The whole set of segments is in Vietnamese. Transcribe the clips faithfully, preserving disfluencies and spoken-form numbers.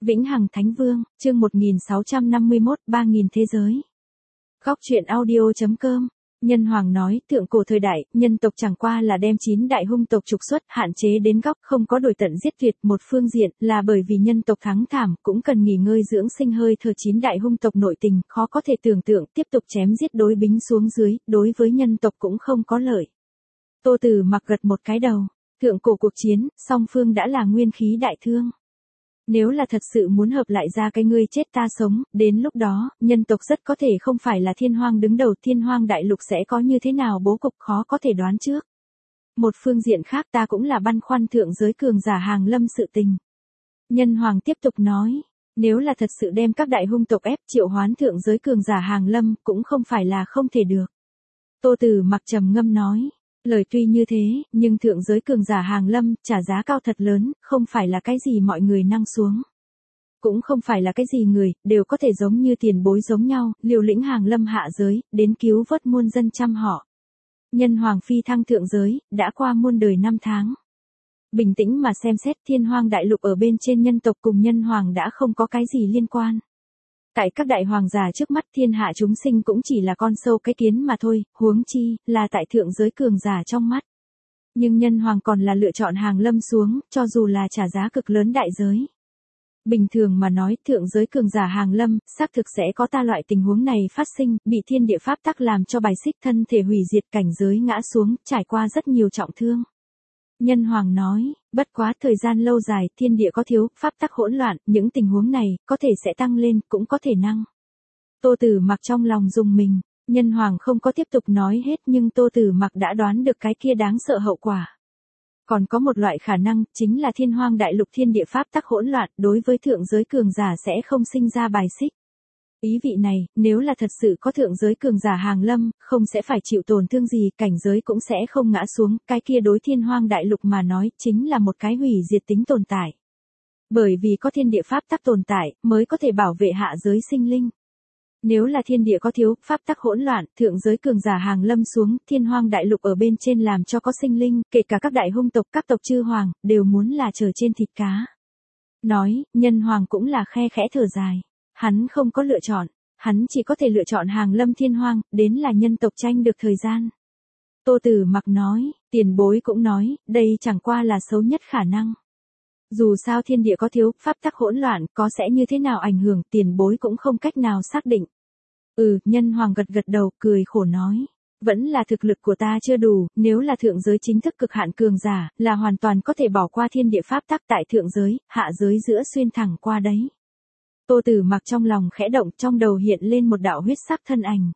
Vĩnh Hằng Thánh Vương, chương một nghìn sáu trăm năm mươi mốt, ba nghìn thế giới. Góc truyện audio chấm com. Nhân Hoàng nói, thượng cổ thời đại, nhân tộc chẳng qua là đem chín đại hung tộc trục xuất, hạn chế đến góc, không có đổi tận giết tuyệt. Một phương diện, là bởi vì nhân tộc thắng thảm, cũng cần nghỉ ngơi dưỡng sinh hơi thở chín đại hung tộc nội tình, khó có thể tưởng tượng, tiếp tục chém giết đối bính xuống dưới, đối với nhân tộc cũng không có lợi. Tô Tử Mặc gật một cái đầu, thượng cổ cuộc chiến, song phương đã là nguyên khí đại thương. Nếu là thật sự muốn hợp lại ra cái ngươi chết ta sống, đến lúc đó, nhân tộc rất có thể không phải là thiên hoang đứng đầu, thiên hoang đại lục sẽ có như thế nào bố cục khó có thể đoán trước. Một phương diện khác ta cũng là băn khoăn thượng giới cường giả hàng lâm sự tình. Nhân Hoàng tiếp tục nói, nếu là thật sự đem các đại hung tộc ép triệu hoán thượng giới cường giả hàng lâm, cũng không phải là không thể được. Tô Tử Mặc trầm ngâm nói. Lời tuy như thế, nhưng thượng giới cường giả hàng lâm, trả giá cao thật lớn, không phải là cái gì mọi người năng xuống. Cũng không phải là cái gì người, đều có thể giống như tiền bối giống nhau, liều lĩnh hàng lâm hạ giới, đến cứu vớt muôn dân trăm họ. Nhân Hoàng phi thăng thượng giới, đã qua muôn đời năm tháng. Bình tĩnh mà xem xét thiên hoang đại lục ở bên trên nhân tộc cùng Nhân Hoàng đã không có cái gì liên quan. Tại các đại hoàng giả trước mắt thiên hạ chúng sinh cũng chỉ là con sâu cái kiến mà thôi, huống chi, là tại thượng giới cường giả trong mắt. Nhưng Nhân Hoàng còn là lựa chọn hàng lâm xuống, cho dù là trả giá cực lớn đại giới. Bình thường mà nói, thượng giới cường giả hàng lâm, xác thực sẽ có ta loại tình huống này phát sinh, bị thiên địa pháp tắc làm cho bài xích thân thể hủy diệt cảnh giới ngã xuống, trải qua rất nhiều trọng thương. Nhân Hoàng nói, bất quá thời gian lâu dài, thiên địa có thiếu, pháp tắc hỗn loạn, những tình huống này, có thể sẽ tăng lên, cũng có thể năng. Tô Tử Mặc trong lòng rùng mình, Nhân Hoàng không có tiếp tục nói hết nhưng Tô Tử Mặc đã đoán được cái kia đáng sợ hậu quả. Còn có một loại khả năng, chính là thiên hoang đại lục thiên địa pháp tắc hỗn loạn, đối với thượng giới cường giả sẽ không sinh ra bài xích. Ý vị này, nếu là thật sự có thượng giới cường giả hàng lâm, không sẽ phải chịu tổn thương gì, cảnh giới cũng sẽ không ngã xuống, cái kia đối thiên hoang đại lục mà nói, chính là một cái hủy diệt tính tồn tại. Bởi vì có thiên địa pháp tắc tồn tại, mới có thể bảo vệ hạ giới sinh linh. Nếu là thiên địa có thiếu, pháp tắc hỗn loạn, thượng giới cường giả hàng lâm xuống, thiên hoang đại lục ở bên trên làm cho có sinh linh, kể cả các đại hung tộc, các tộc chư hoàng, đều muốn là chờ trên thịt cá. Nói, Nhân Hoàng cũng là khe khẽ thở dài. Hắn không có lựa chọn, hắn chỉ có thể lựa chọn hàng lâm thiên hoang, đến là nhân tộc tranh được thời gian. Tô Tử Mặc nói, tiền bối cũng nói, đây chẳng qua là xấu nhất khả năng. Dù sao thiên địa có thiếu, pháp tắc hỗn loạn, có sẽ như thế nào ảnh hưởng, tiền bối cũng không cách nào xác định. Ừ, Nhân Hoàng gật gật đầu, cười khổ nói. Vẫn là thực lực của ta chưa đủ, nếu là thượng giới chính thức cực hạn cường giả, là hoàn toàn có thể bỏ qua thiên địa pháp tắc tại thượng giới, hạ giới giữa xuyên thẳng qua đấy. Tô Tử Mặc trong lòng khẽ động, trong đầu hiện lên một đạo huyết sắc thân ảnh.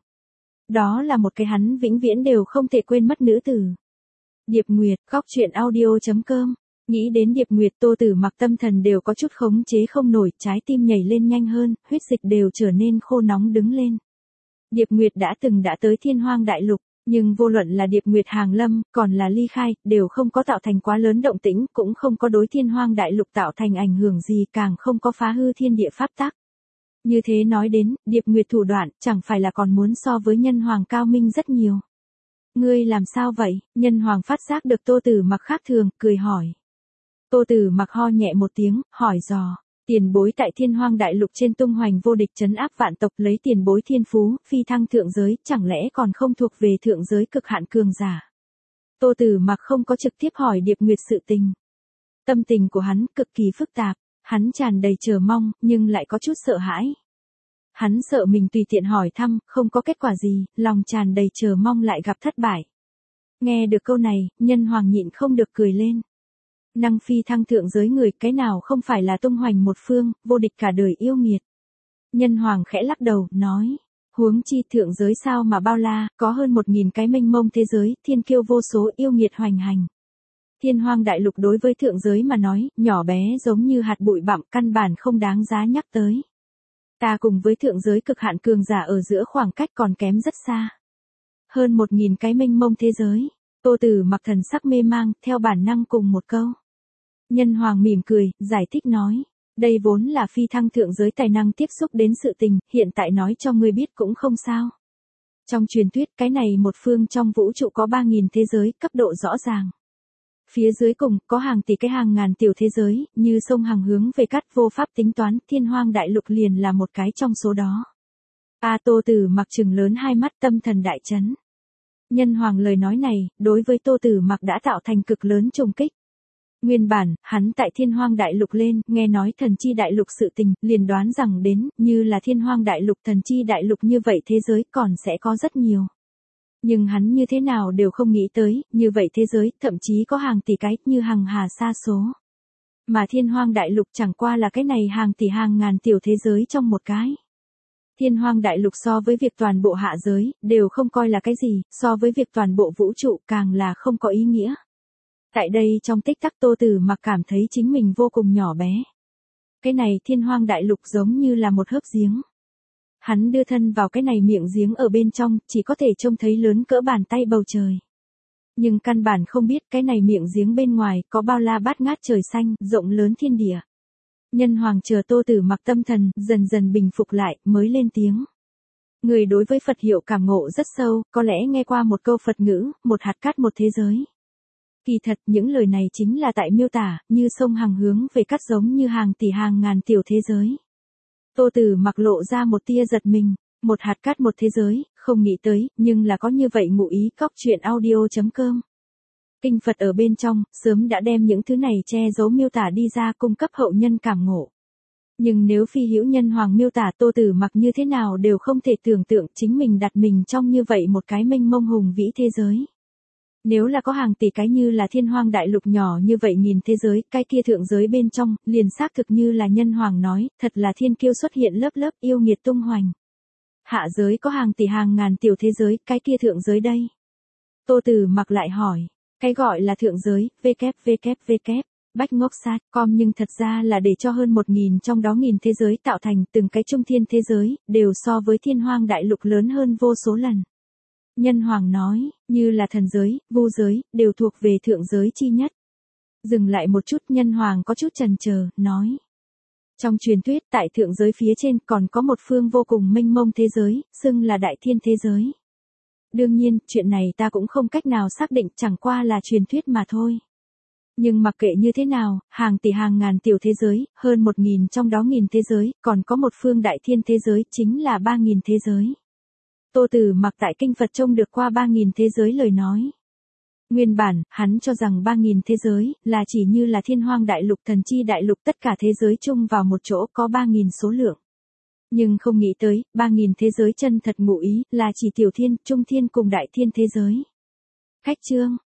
Đó là một cái hắn vĩnh viễn đều không thể quên mất nữ tử. Điệp Nguyệt, góc truyện audio chấm com. Nghĩ đến Điệp Nguyệt, Tô Tử Mặc tâm thần đều có chút khống chế không nổi, trái tim nhảy lên nhanh hơn, huyết dịch đều trở nên khô nóng đứng lên. Điệp Nguyệt đã từng đã tới thiên hoang đại lục, nhưng vô luận là Điệp Nguyệt hàng lâm, còn là ly khai, đều không có tạo thành quá lớn động tĩnh, cũng không có đối thiên hoang đại lục tạo thành ảnh hưởng gì, càng không có phá hư thiên địa pháp tắc. Như thế nói đến, Điệp Nguyệt thủ đoạn, chẳng phải là còn muốn so với Nhân Hoàng cao minh rất nhiều. Ngươi làm sao vậy? Nhân Hoàng phát giác được Tô Tử Mặc khác thường, cười hỏi. Tô Tử Mặc ho nhẹ một tiếng, hỏi dò. Tiền bối tại thiên hoang đại lục trên tung hoành vô địch trấn áp vạn tộc, lấy tiền bối thiên phú, phi thăng thượng giới, chẳng lẽ còn không thuộc về thượng giới cực hạn cường giả? Tô Tử Mặc không có trực tiếp hỏi Điệp Nguyệt sự tình. Tâm tình của hắn cực kỳ phức tạp, hắn tràn đầy chờ mong, nhưng lại có chút sợ hãi. Hắn sợ mình tùy tiện hỏi thăm, không có kết quả gì, lòng tràn đầy chờ mong lại gặp thất bại. Nghe được câu này, Nhân Hoàng nhịn không được cười lên. Năng phi thăng thượng giới người, cái nào không phải là tung hoành một phương, vô địch cả đời yêu nghiệt. Nhân Hoàng khẽ lắc đầu, nói, huống chi thượng giới sao mà bao la, có hơn một nghìn cái mênh mông thế giới, thiên kiêu vô số, yêu nghiệt hoành hành. Thiên hoang đại lục đối với thượng giới mà nói, nhỏ bé giống như hạt bụi bặm, căn bản không đáng giá nhắc tới. Ta cùng với thượng giới cực hạn cường giả ở giữa khoảng cách còn kém rất xa. Hơn một nghìn cái mênh mông thế giới. Tô Tử Mặc thần sắc mê mang, theo bản năng cùng một câu. Nhân Hoàng mỉm cười, giải thích nói. Đây vốn là phi thăng thượng giới tài năng tiếp xúc đến sự tình, hiện tại nói cho ngươi biết cũng không sao. Trong truyền thuyết, cái này một phương trong vũ trụ có ba nghìn thế giới, cấp độ rõ ràng. Phía dưới cùng, có hàng tỷ cái hàng ngàn tiểu thế giới, như sông hàng hướng về cắt vô pháp tính toán, thiên hoang đại lục liền là một cái trong số đó. A Tô Tử Mặc trừng lớn hai mắt, tâm thần đại chấn. Nhân hoàng lời nói này, đối với Tô Tử Mặc đã tạo thành cực lớn trùng kích. Nguyên bản, hắn tại thiên hoang đại lục lên, nghe nói thần chi đại lục sự tình, liền đoán rằng đến, như là thiên hoang đại lục thần chi đại lục như vậy thế giới còn sẽ có rất nhiều. Nhưng hắn như thế nào đều không nghĩ tới, như vậy thế giới, thậm chí có hàng tỷ cái, như hàng hà sa số. Mà thiên hoang đại lục chẳng qua là cái này hàng tỷ hàng ngàn tiểu thế giới trong một cái. Thiên hoang đại lục so với việc toàn bộ hạ giới, đều không coi là cái gì, so với việc toàn bộ vũ trụ càng là không có ý nghĩa. Tại đây trong tích tắc Tô Tử Mặc cảm thấy chính mình vô cùng nhỏ bé. Cái này thiên hoang đại lục giống như là một hớp giếng. Hắn đưa thân vào cái này miệng giếng ở bên trong, chỉ có thể trông thấy lớn cỡ bàn tay bầu trời. Nhưng căn bản không biết cái này miệng giếng bên ngoài có bao la bát ngát trời xanh, rộng lớn thiên địa. Nhân hoàng chờ Tô Tử Mặc tâm thần, dần dần bình phục lại, mới lên tiếng. Người đối với Phật hiệu cảm ngộ rất sâu, có lẽ nghe qua một câu Phật ngữ, một hạt cát một thế giới. Kỳ thật, những lời này chính là tại miêu tả, như sông hàng hướng về cát giống như hàng tỷ hàng ngàn tiểu thế giới. Tô Tử Mặc lộ ra một tia giật mình, một hạt cát một thế giới, không nghĩ tới, nhưng là có như vậy ngụ ý. Cóc truyện audio chấm com. Kinh Phật ở bên trong, sớm đã đem những thứ này che giấu miêu tả đi ra cung cấp hậu nhân cảm ngộ. Nhưng nếu phi hữu nhân hoàng miêu tả Tô Tử Mặc như thế nào đều không thể tưởng tượng chính mình đặt mình trong như vậy một cái mênh mông hùng vĩ thế giới. Nếu là có hàng tỷ cái như là thiên hoang đại lục nhỏ như vậy nghìn thế giới, cái kia thượng giới bên trong, liền xác thực như là nhân hoàng nói, thật là thiên kiêu xuất hiện lớp lớp yêu nghiệt tung hoành. Hạ giới có hàng tỷ hàng ngàn tiểu thế giới, cái kia thượng giới đây. Tô Tử Mặc lại hỏi, cái gọi là thượng giới, www, bách ngốc sát com nhưng thật ra là để cho hơn một nghìn trong đó nghìn thế giới tạo thành từng cái trung thiên thế giới, đều so với thiên hoang đại lục lớn hơn vô số lần. Nhân hoàng nói, như là thần giới, vu giới, đều thuộc về thượng giới chi nhất. Dừng lại một chút, nhân hoàng có chút chần chờ, nói. Trong truyền thuyết, tại thượng giới phía trên còn có một phương vô cùng mênh mông thế giới, xưng là đại thiên thế giới. Đương nhiên, chuyện này ta cũng không cách nào xác định, chẳng qua là truyền thuyết mà thôi. Nhưng mặc kệ như thế nào, hàng tỷ hàng ngàn tiểu thế giới, hơn một nghìn trong đó nghìn thế giới, còn có một phương đại thiên thế giới, chính là ba nghìn thế giới. Tô Tử Mặc tại kinh Phật trông được qua ba nghìn thế giới lời nói. Nguyên bản, hắn cho rằng ba nghìn thế giới, là chỉ như là thiên hoang đại lục thần chi đại lục tất cả thế giới chung vào một chỗ có ba nghìn số lượng. Nhưng không nghĩ tới, ba nghìn thế giới chân thật ngụ ý, là chỉ tiểu thiên, trung thiên cùng đại thiên thế giới. Khách chương,